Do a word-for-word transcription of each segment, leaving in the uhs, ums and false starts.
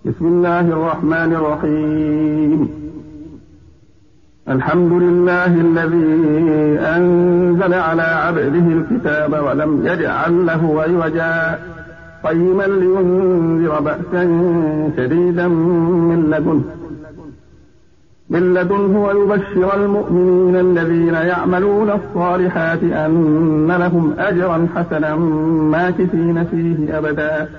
بسم الله الرحمن الرحيم. الحمد لله الذي أنزل على عبده الكتاب ولم يجعل له عوجا قيما لينذر بأسا شديدا من لدنه من لدنه ويبشر المؤمنين الذين يعملون الصالحات أن لهم أجرا حسنا ماكثين فيه أبدا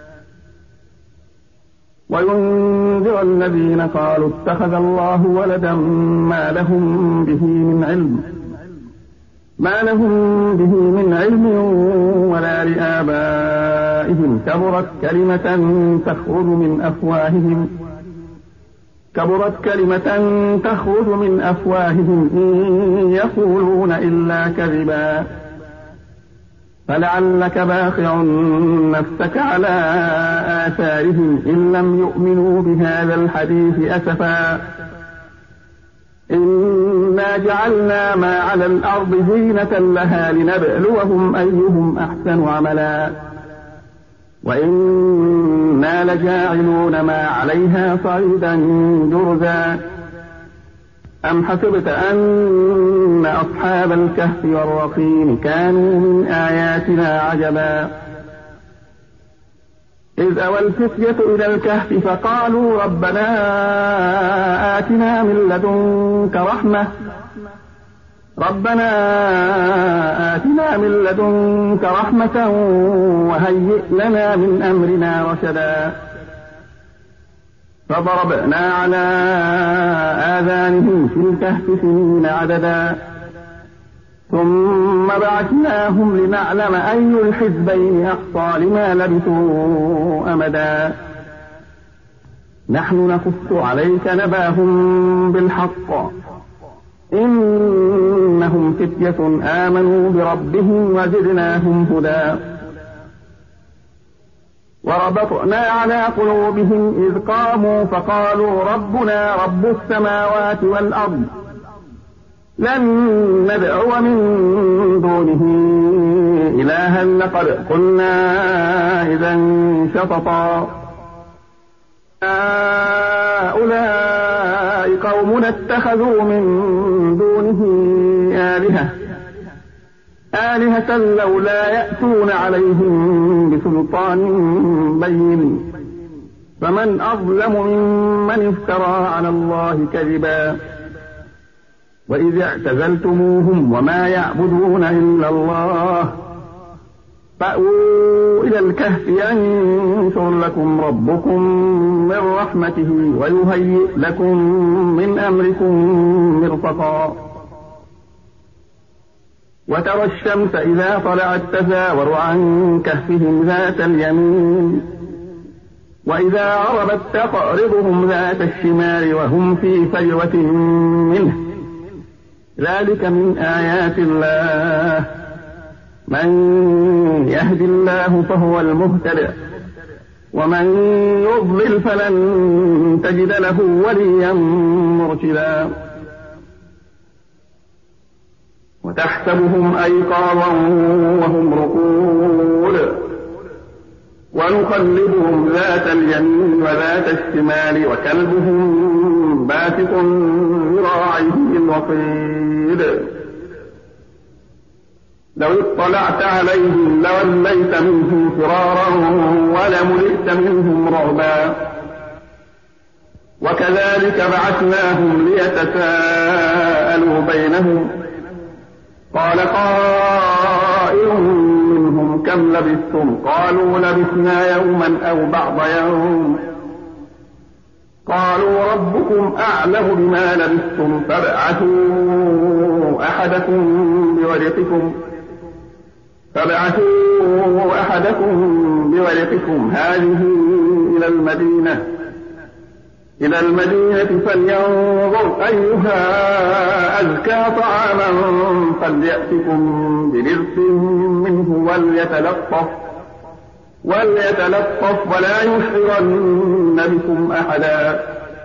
وينذر الذين قالوا اتخذ الله ولدا ما لهم به من علم ما لهم به من علم ولا لآبائهم كبرت كلمة تخرج من أفواههم كبرت كلمة تخرج من أفواههم إن يقولون إلا كذبا فلعلك باخع نفسك على آثارهم إن لم يؤمنوا بهذا الحديث أسفا إنا جعلنا ما على الأرض زينة لها لنبلوهم أيهم أحسن عملا وإنا لجاعلون ما عليها صعيدا جرزا أم حسبت أن أصحاب الكهف والرقيم كانوا من آياتنا عجبا إذ أوى الفتية إلى الكهف فقالوا ربنا آتنا من لدنك رحمة ربنا آتنا من لدنك رحمة وهيئ لنا من أمرنا رشدا فضربنا على آذانهم في الكهف سنين عددا ثم بعثناهم لنعلم أي الحزبين أحصى لما لبثوا أمدا نحن نقص عليك نباهم بالحق إنهم فتية آمنوا بربهم وزدناهم هدى وربطنا على قلوبهم إذ قاموا فقالوا ربنا رب السماوات والأرض لن ندعو من دونه إلها لقد قلنا إذا شططا هؤلاء قوم اتخذوا من دونه آلهة آلهة لولا يأتون عليهم بسلطان بين فمن أظلم ممن افترى على الله كذبا وإذ اعتزلتموهم وما يعبدون إلا الله فأووا إلى الكهف ينشر لكم ربكم من رحمته ويهيئ لكم من أمركم مرفقا وترى الشمس إذا طلعت تزاور عن كهفهم ذات اليمين وإذا غربت تقرضهم ذات الشمال وهم في فجوة منه ذلك من آيات الله من يهد الله فهو المهتدي ومن يضلل فلن تجد له وليا مرشدا وتحسبهم أيقاظا وهم رقود ونقلبهم ذات اليمين وذات الشمال وكلبهم باسط ذراعيه بالوصيد لو اطلعت عليهم لوليت منهم فرارا ولملئت منهم رعبا وكذلك بعثناهم ليتساءلوا بينهم قال قائل منهم كم لبثتم قالوا لبثنا يوما أو بعض يوم قالوا ربكم أعلم بما لبثتم فابعثوا أحدكم بورقكم فابعثوا أحدكم بورقكم هذه إلى المدينة إلى المدينة فلينظر أيها أزكى طعاما فليأتكم برزق منه وليتلطف وليتلطف ولا يشعرن بكم أحدا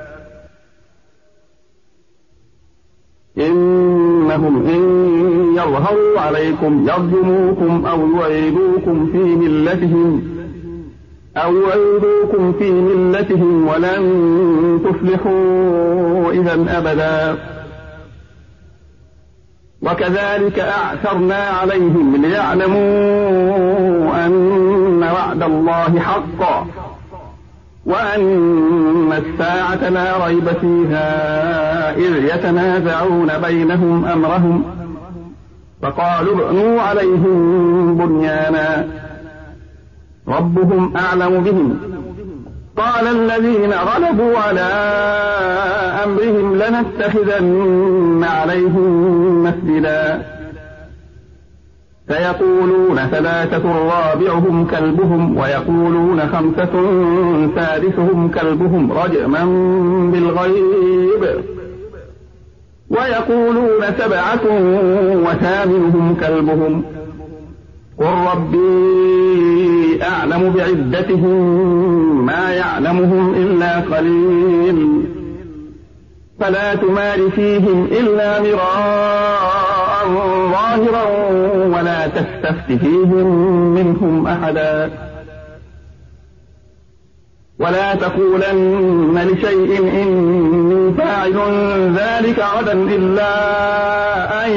إنهم إن يظهروا عليكم يرجموكم أو يعيدوكم في ملتهم أو يعيدوكم في ملتهم ولن تفلحوا إذا أبدا. وكذلك أعثرنا عليهم ليعلموا أن وعد الله حق وأن الساعة لا ريب فيها إذ يتنازعون بينهم أمرهم فقالوا ابنوا عليهم بنيانا ربهم أعلم بهم. قال الذين غلبوا على أمرهم لنتخذن عليهم مسجدا فيقولون ثلاثة رابعهم كلبهم ويقولون خمسة سادسهم كلبهم رجما بالغيب ويقولون سبعة وثامنهم كلبهم قل ربي أعلم بعدتهم ما يعلمهم إلا قليل فلا تمار فيهم إلا مراء ظاهرا ولا تستفت فيهم منهم أحدا ولا تقولن لشيء إني فاعل ذلك غدا إلا أن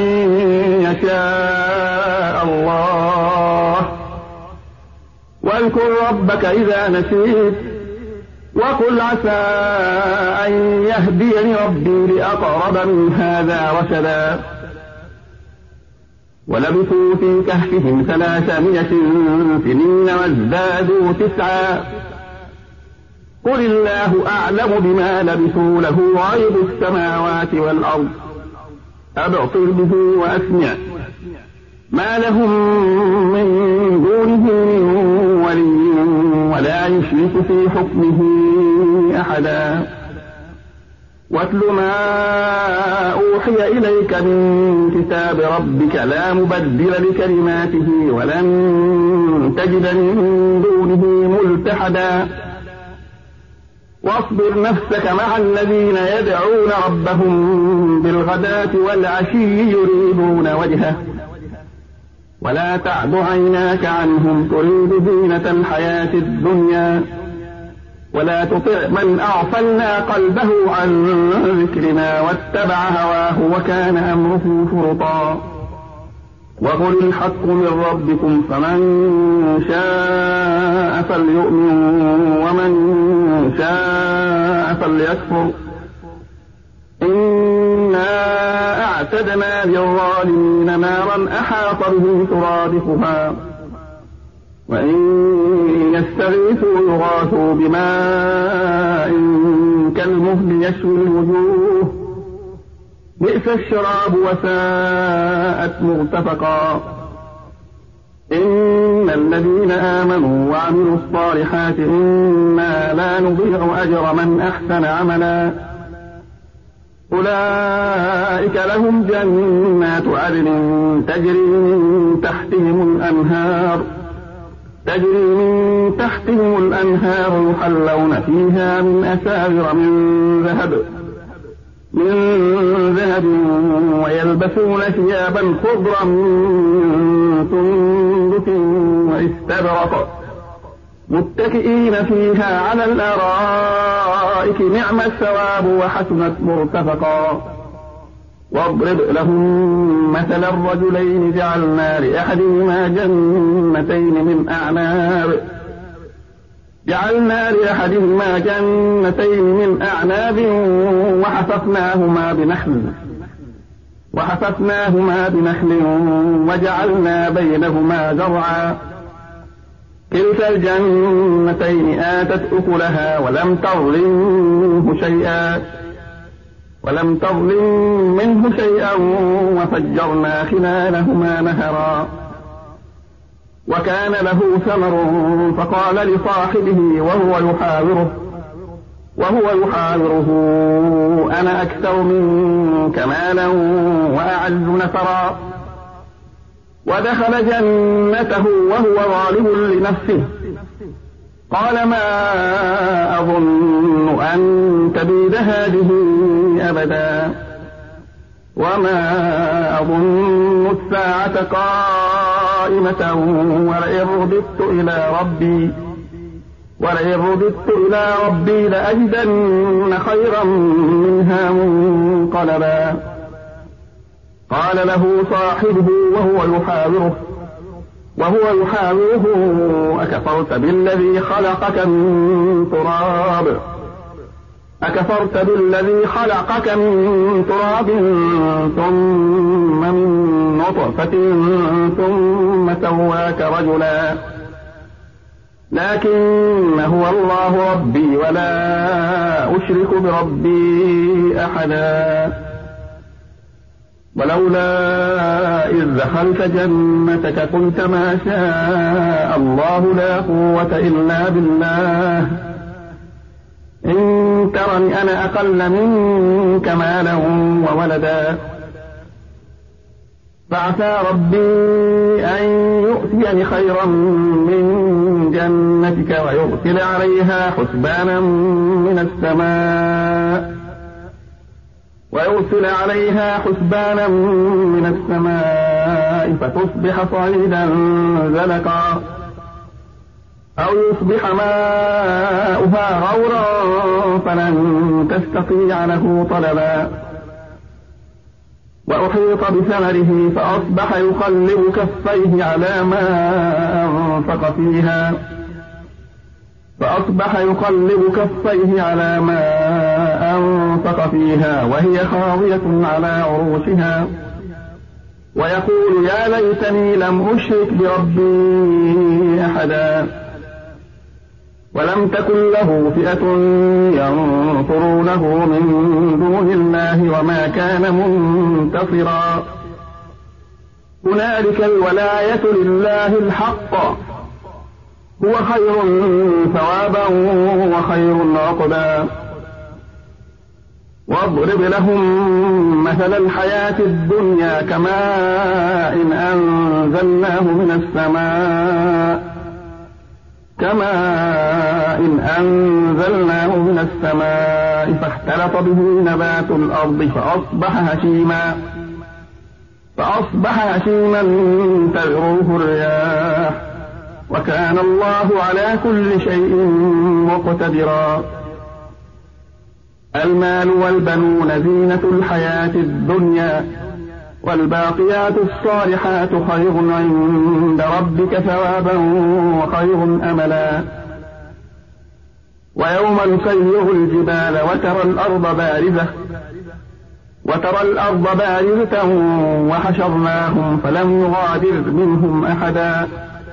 يشاء الله واذكر ربك إذا نسيت وقل عسى أن يهديني ربي لأقرب من هذا رشدا. ولبثوا في كهفهم ثلاثمائة سنين وازدادوا تسعا قل الله أعلم بما لبثوا له غيب السماوات والأرض أبصر به وأسمع ما لهم من دونه ولي ولا يشرك في حكمه أحدا. واتل ما أوحي إليك من كتاب ربك لا مبدل لكلماته ولن تجد من دونه ملتحدا. واصبر نفسك مع الذين يدعون ربهم بالغداة والعشي يريدون وجهه ولا تعد عيناك عنهم تريد زينة الحياة الدنيا ولا تطع من أغفلنا قلبه عن ذكرنا واتبع هواه وكان أمره فرطا. وقل الحق من ربكم فمن شاء فليؤمن ومن شاء فليكفر إنا أعتدنا للظالمين نارا أحاط به سرادقها وإن يستغيثوا يغاثوا بماء كالمهل يشوي الوجوه بئس الشراب وساءت مرتفقا. إن الذين آمنوا وعملوا الصالحات إنا لا نضيع أجر من أحسن عملا أولئك لهم جنات عدن تجري من تحتهم الأنهار تجري من تحتهم الأنهار يحلون فيها من أساور من ذهب من ذهب ويلبسون ثيابا خضرا من سندس واستبرق متكئين فيها على الأرائك نعم الثواب وحسنت مرتفقا. واضرب لهم مثل الرجلين جعلنا لأحدهما جنتين من أعناب جعلنا لأحدهما جنتين من أعناب وحففناهما بنخل وحففناهما بنخل وجعلنا بينهما زرعا كلتا الجنتين آتت أكلها ولم تظلم منه شيئا ولم تظلم منه شيئا وفجرنا خلالهما نهرا. وكان له ثمر فقال لصاحبه وهو يحاوره وهو يحاوره أنا أكثر منك مالا وأعز نفرا. ودخل جنته وهو ظالم لنفسه قال ما أظن أن تبيد هذه أبدا وما أظن الساعة قائمة ولئن رددت إلى ربي ولئن رددت إلى ربي لأجدن خيرا منها منقلبا. قال له صاحبه وهو يحاوره وهو يحاوره أكفرت بالذي خلقك من تراب أكفرت بالذي خلقك من تراب ثم من نطفة ثم سواك رجلا لكن هو الله ربي ولا أشرك بربي أحدا. ولولا إذ دخلت جنتك قلت ما شاء الله لا قوة إلا بالله إن ترني أنا أقل منك مالا وولدا فعسى ربي أن يؤتيني خيرا من جنتك ويرسل عليها حسبانا من السماء ويرسل عليها حسبانا من السماء فتصبح صعيدا زلقا أو يصبح ماؤها غورا فلن تستطيع له طلبا. وأحيط بثمره فأصبح يقلب كفيه على ما أنفق فيها فأصبح يقلب كفيه على ما أنفق فيها وهي خاوية على عروشها ويقول يا ليتني لم أشرك بربي أحدا. ولم تكن له فئة ينصرونه من دون الله وما كان منتصرا. هنالك الولاية لله الحق هو خير ثوابا وخير عقبا. واضرب لهم مثل الحياة الدنيا كماء إن أنزلناه من السماء كماء إن أنزلناه من السماء فاختلط به نبات الأرض فأصبح هشيما فأصبح هشيما تذروه الرياح وكان الله على كل شيء مقتدرا. المال والبنون زينة الحياة الدنيا والباقيات الصالحات خير عند ربك ثوابا وخير أملا. ويوم نسير الجبال وترى الأرض بارزة وترى الأرض بارزة وحشرناهم فلم يغادر منهم أحدا.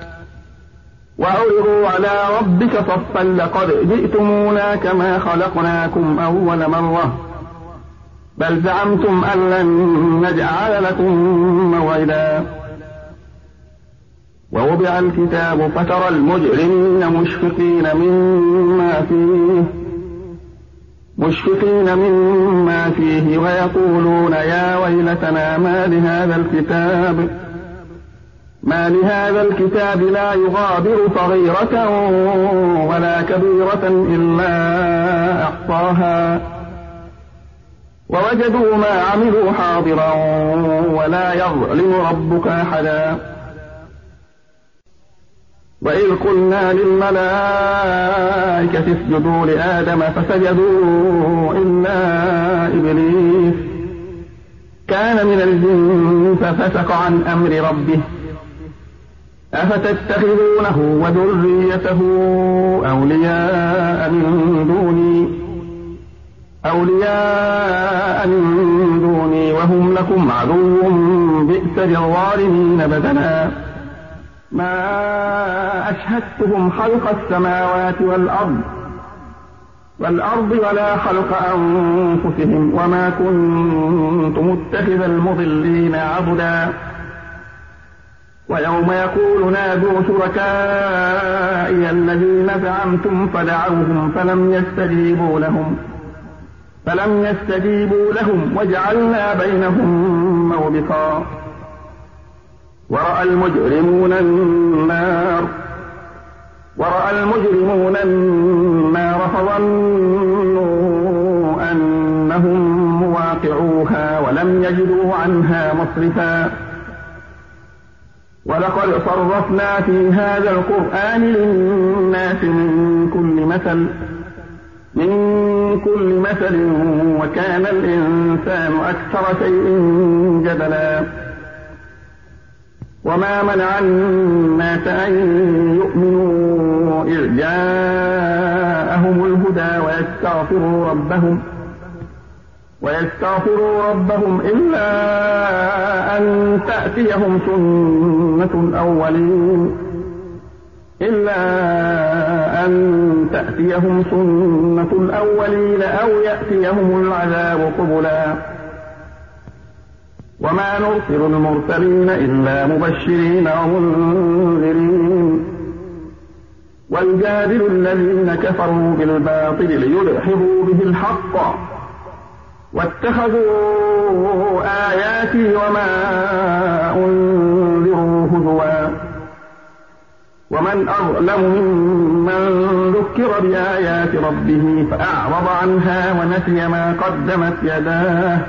وعرضوا على ربك صفا لقد جئتمونا كما خلقناكم أول مرة بل زعمتم أن لن نجعل لكم موعدا. ووضع الكتاب فترى المجرمين مشفقين مما فيه مشفقين مما فيه ويقولون يا ويلتنا ما لهذا الكتاب ما لهذا الكتاب لا يغادر صغيرة ولا كبيرة إلا أحصاها ووجدوا ما عملوا حاضرا ولا يظلم ربك أحدا. وإذ قلنا للملائكة اسجدوا لآدم فسجدوا إلا إبليس كان من الجن ففسق عن أمر ربه أفتتخذونه وذريته أولياء من دوني أولياء من دوني وهم لكم عدو بئس للظالمين بدلا. ما أشهدتهم خلق السماوات والأرض والأرض ولا خلق أنفسهم وما كنت متخذ المضلين عبدا. ويوم يقول نادوا شركائي الذين زعمتم فدعوهم فلم يستجيبوا لهم فلم يستجيبوا لهم وجعلنا بينهم موبقا. ورأى المجرمون النار ورأى المجرمون النار فظنوا أنهم مواقعوها ولم يجدوا عنها مصرفا. ولقد صرفنا في هذا القرآن للناس من كل مثل من كل مثل وكان الإنسان أكثر شيء جدلا وما منع الناس أن يؤمنوا إذ جاءهم الهدى ويستغفروا ربهم ويستغفروا ربهم إلا أن تأتيهم سنة الأولين إلا أن تأتيهم سنة الأولين أو يأتيهم العذاب قبلا وما نرسل المرسلين إلا مبشرين ومنذرين ويجادل الذين كفروا بالباطل ليدحضوا به الحق واتخذوا آياتي وما أنذروا هزوا ومن أظلم ممن ذكر بآيات ربه فأعرض عنها ونسي ما قدمت يداه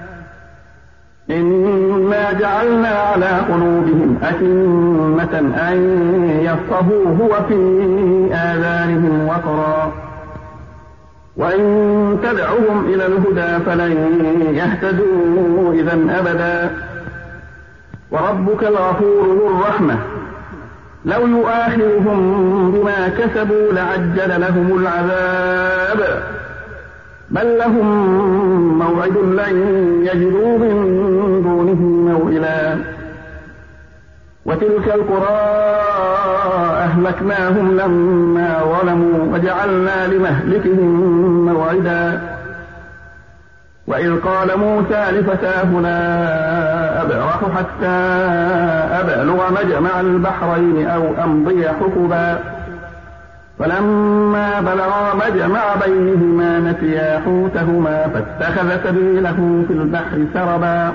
إنا جعلنا على قلوبهم أكنة أن يفقهوه وفي آذانهم وقرا وإن تدعهم إلى الهدى فلن يهتدوا إذا أبدا وربك الغفور ذو الرحمة لو يؤاخذهم بما كسبوا لعجل لهم العذاب بل لهم موعد لن يجدوا من دونه موئلا وتلك القرى أهلكناهم لما ظلموا وجعلنا لمهلكهم موعدا وإذ قال موسى لفتاه لا أبرح حتى أبلغ مجمع البحرين أو أمضي حقبا فلما بلغا مجمع بينهما نسيا حوتهما فاتخذ سبيله في البحر سربا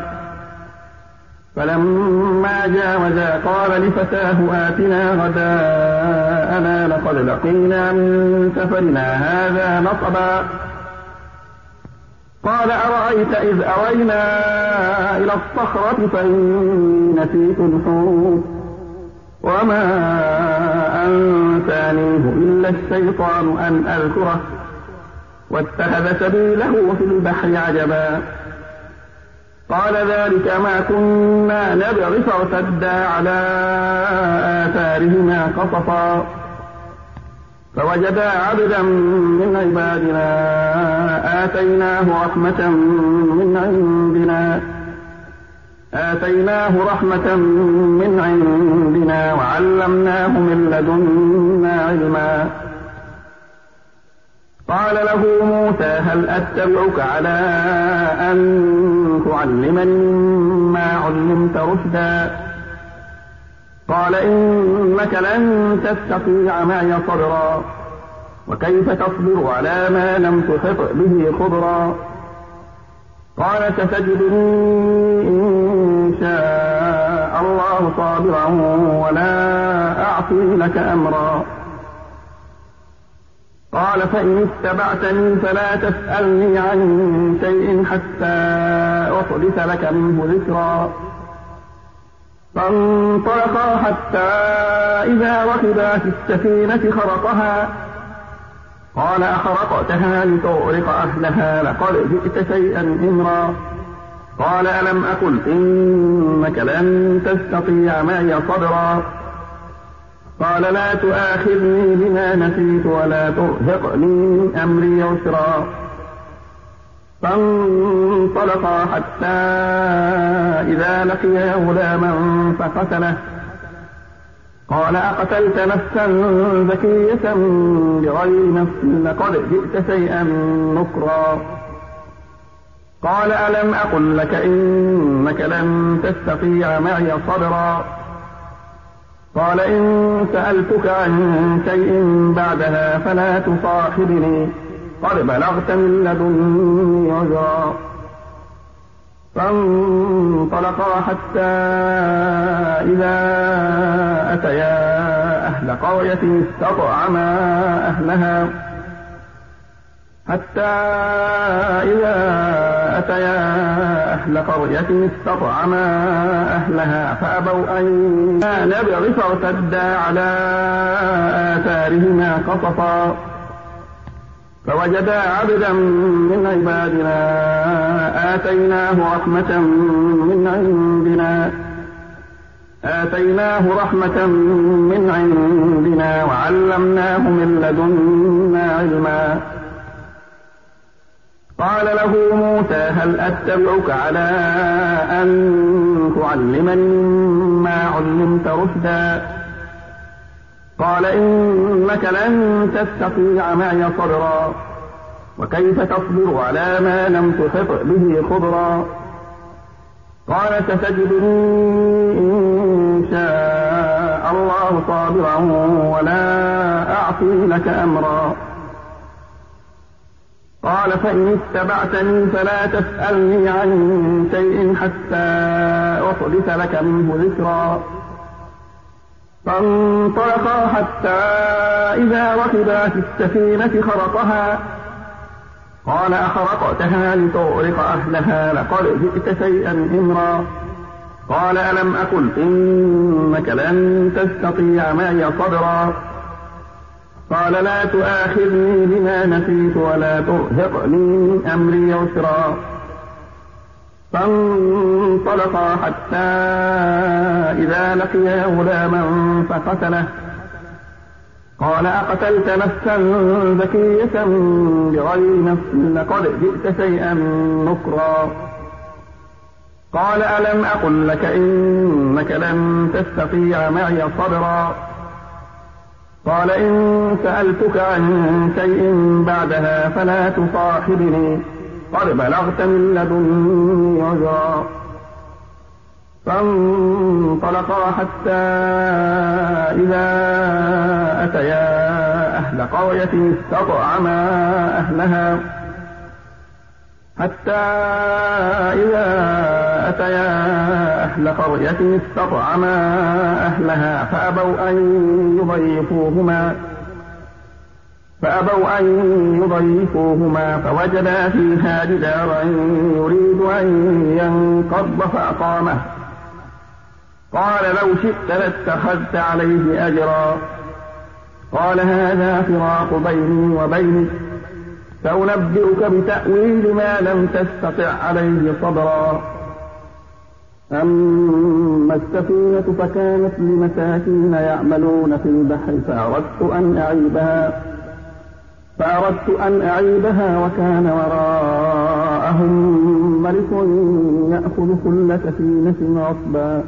فلما جاوزا قال لفتاه آتنا غداءنا لقد لقينا من سفرنا هذا نصبا قال أرأيت إذ أوينا إلى الصخرة فإني نسيت الحوت وما أنسانيه إلا الشيطان أن أذكره واتخذ سبيله في البحر عجبا قال ذلك ما كنا نبغي فارتدا على آثارهما قصصا فوجدا عبدا من عبادنا آتيناه رحمة من عندنا آتيناه رحمة من عندنا وعلمناه من لدنا علما قال له موسى هل أتبعك على أن تعلمني مما علمت رشدا قال إنك لن تستطيع معي صبرا وكيف تصبر على ما لم تحط به خبرا قال ستجدني إن شاء الله صابرا ولا أعصي لك أمرا قال فإن اتبعتني فلا تسألني عن شيء حتى أحدث لك منه ذكرا فانطلقا حتى إذا ركبا في السفينة خرقها قال أخرقتها لتغرق أهلها لقد جئت شيئا إمرا قال ألم أقل إنك لن تستطيع معي صبرا قال لا تؤاخذني بما نسيت ولا ترهقني من أمري عسرا فانطلقا حتى إذا لقيا غلاما فقتله قال أقتلت نفسا زكية بغير نفس لقد جئت شيئا نكرا قال ألم أقل لك إنك لن تستطيع معي صبرا قال إن سألتك عن شيء بعدها فلا تصاحبني قد بلغت من لدني عذرا فانطلقا حتى إذا أتيا أهل قرية استطعما أهلها حتى إذا أتيا أهل قرية استطعما أهلها فأبوا أن نبغ فارتدا على آثارهما قصصا فوجدا عبدا من عبادنا آتيناه رحمة من عندنا آتيناه رحمة من عندنا وعلمناه من لدنا علما. قال له موسى هل أتبعك على أن تعلمني مما علمت رشدا قال إنك لن تستطيع معي صبرا وكيف تصبر على ما لم تحط به خبرا قال ستجدني إن شاء الله صابرا ولا أعصي لك أمرا قال فإن اتبعتني فلا تسألني عن شيء حتى أحدث لك منه ذكرا فانطلقا حتى إذا ركبا في السفينة خرقها قال أخرقتها لتغرق أهلها لقد جئت شيئا إمرا قال ألم أقل إنك لن تستطيع معي صبرا قال لا تؤاخذني بما نسيت ولا ترهقني من أمري يسرا فانطلقا حتى إذا لقيا غلاما فقتله قال أقتلت نفسا زكية بغير نفس لقد جئت شيئا نكرا قال ألم أقل لك إنك لن تستطيع معي صبرا قال إن سألتك عن شيء بعدها فلا تصاحبني قد بلغت من لدني عذرا فانطلقا حتى إذا أتيا أهل قرية استطعما أهلها حتى إذا أتيا أهل قرية استطعما أهلها فأبوا أن يضيفوهما فأبوا أن يضيفوهما فوجدا فيها جدارا يريد أن ينقض فأقامه قال لو شئت لاتخذت عليه أجرا قال هذا فراق بيني وبينك سأنبئك بتأويل ما لم تستطع عليه صبرا أما السفينة فكانت لمساكين يعملون في البحر فأردت أن أعيبها فأردت أن أعيبها وكان وراءهم ملك يأخذ كل سفينة غصبا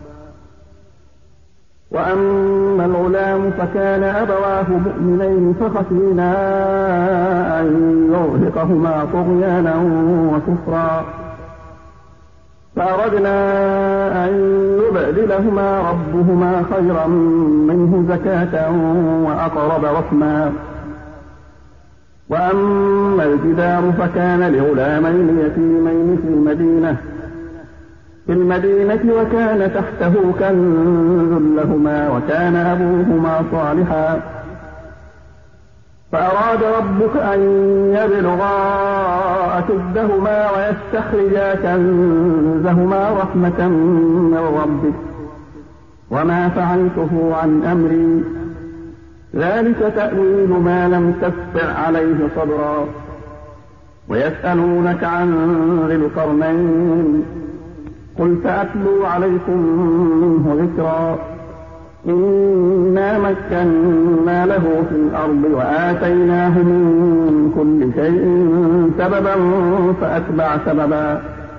وأما الغلام فكان أبواه مؤمنين فخشينا أن يرهقهما طغيانا وكفرا فأردنا أن يبدلهما ربهما خيرا منه زكاة وأقرب رحما وأما الجدار فكان لغلامين يتيمين في المدينة في المدينة وكان تحته كنز لهما وكان أبوهما صالحا فأراد ربك أن يبلغا أشدهما ويستخرجا كنزهما رحمة من ربك وما فعلته عن أمري ذلك تأويل ما لم تستطع عليه صبرا ويسألونك عن ذي القرنين قل سأتلو عليكم منه ذكرا إنا مكنا له في الأرض وآتيناه من كل شيء سببا فأتبع سببا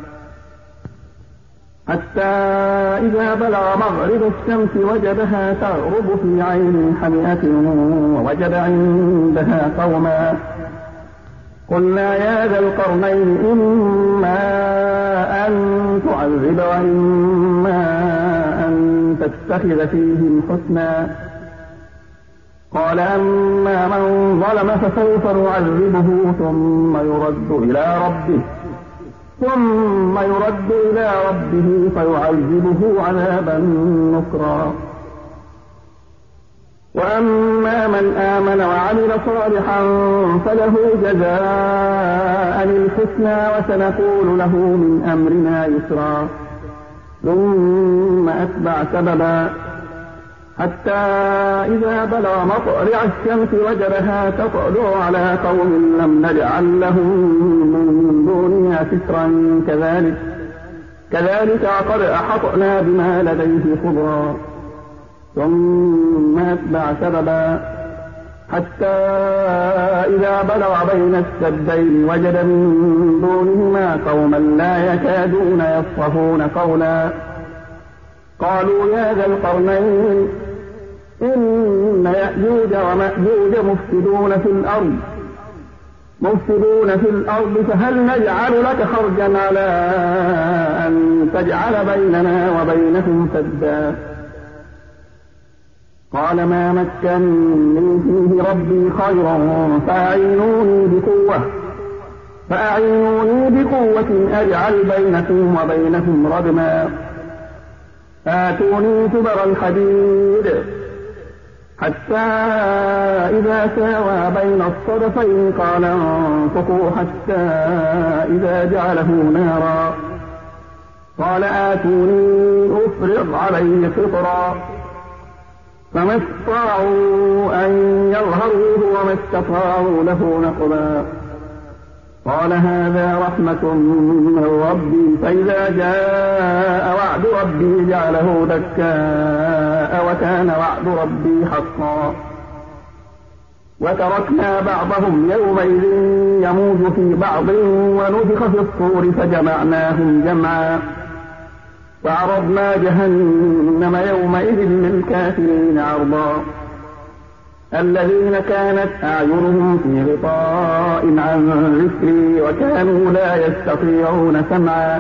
حتى إذا بلغ مغرب الشمس وجدها تغرب في عين حمئة ووجد عندها قوما قلنا يا ذا القرنين إما أن تعذب وإما أن تتخذ فيهم حسنا قال أما من ظلم فسوف نعذبه ثم يرد إلى ربه ثم يرد إلى ربه فيعذبه عذابا نكرا وأما من آمن وعمل صالحا فله جزاء الحسنى وسنقول له من أمرنا يسرا ثم أتبع سببا حتى إذا بلغ مطلع الشمس وجدها تطلع على قوم لم نجعل لهم من دونها سترا كذلك كذلك قد أحطنا بما لديه خبرا ثم أتبع سببا حتى إذا بلغ بين السدين وجد من دونهما قوما لا يكادون يفقهون قولا قالوا يا ذا القرنين إن يأجوج ومأجوج مفسدون في الأرض مفسدون في الأرض فهل نجعل لك خرجا على أن تجعل بيننا وبينهم سدا قال ما مكنني فيه ربي خيرا فأعينوني بقوة فأعينوني بقوة أجعل بينكم وبينهم ردما آتوني زبر الحديد حتى إذا ساوى بين الصدفين قال انفخوا حتى إذا جعله نارا قال آتوني أفرغ عليه قطرا فما استطاعوا أن يظهروه وما استطاعوا له نقبا قال هذا رحمة من ربي فإذا جاء وعد ربي جعله دكاء وكان وعد ربي حقا وتركنا بعضهم يومئذ يموج في بعض ونفخ في الصور فجمعناهم جمعا وعرضنا جهنم يومئذ للكافرين عرضا الذين كانت أعينهم في غطاء عن ذكري وكانوا لا يستطيعون سمعا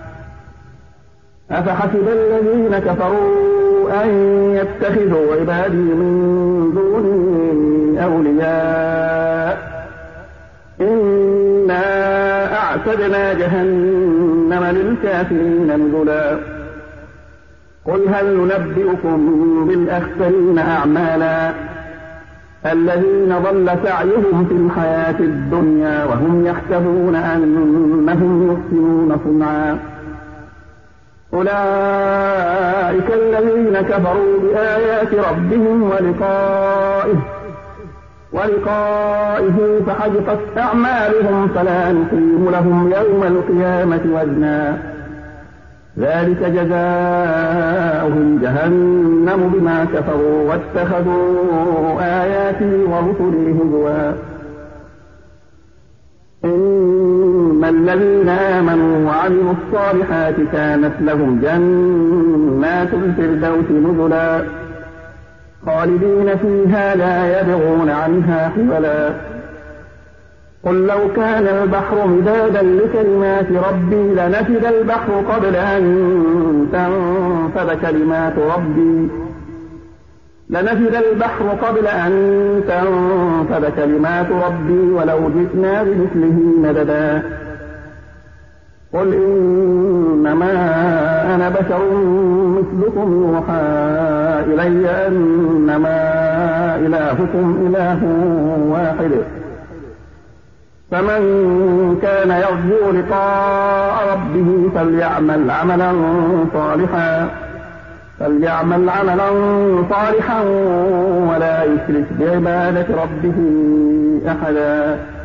أفحسب الذين كفروا أن يتخذوا عبادي من دوني أولياء إنا أعتدنا جهنم للكافرين نزلا قل هل ننبئكم بالأخسرين أعمالا الذين ضل سعيهم في الحياة الدنيا وهم يحسبون أنهم يحسنون صنعا أولئك الذين كفروا بآيات ربهم ولقائه ولقائه فحبطت أعمالهم فلا نقيم لهم يوم القيامة وزنا ذلك جزاؤهم جهنم بما كفروا واتخذوا آياتي ورسلي هزوا إن الذين آمنوا وعملوا الصالحات كانت لهم جنات الفردوس نزلا خالدين فيها لا يبغون عنها حولا قل لو كان البحر مدادا لكلمات ربي لنفد البحر قبل أن تنفد كلمات ربي لنفد البحر قبل أن تنفد كلمات ربي ولو جئنا بمثله مددا قل إنما أنا بشر مثلكم يوحى إلي أنما إلهكم إله واحد فمن كان يرجو لقاء ربه فليعمل عملا صالحا فليعمل عملا صالحا ولا يشرك بعبادة ربه أحدا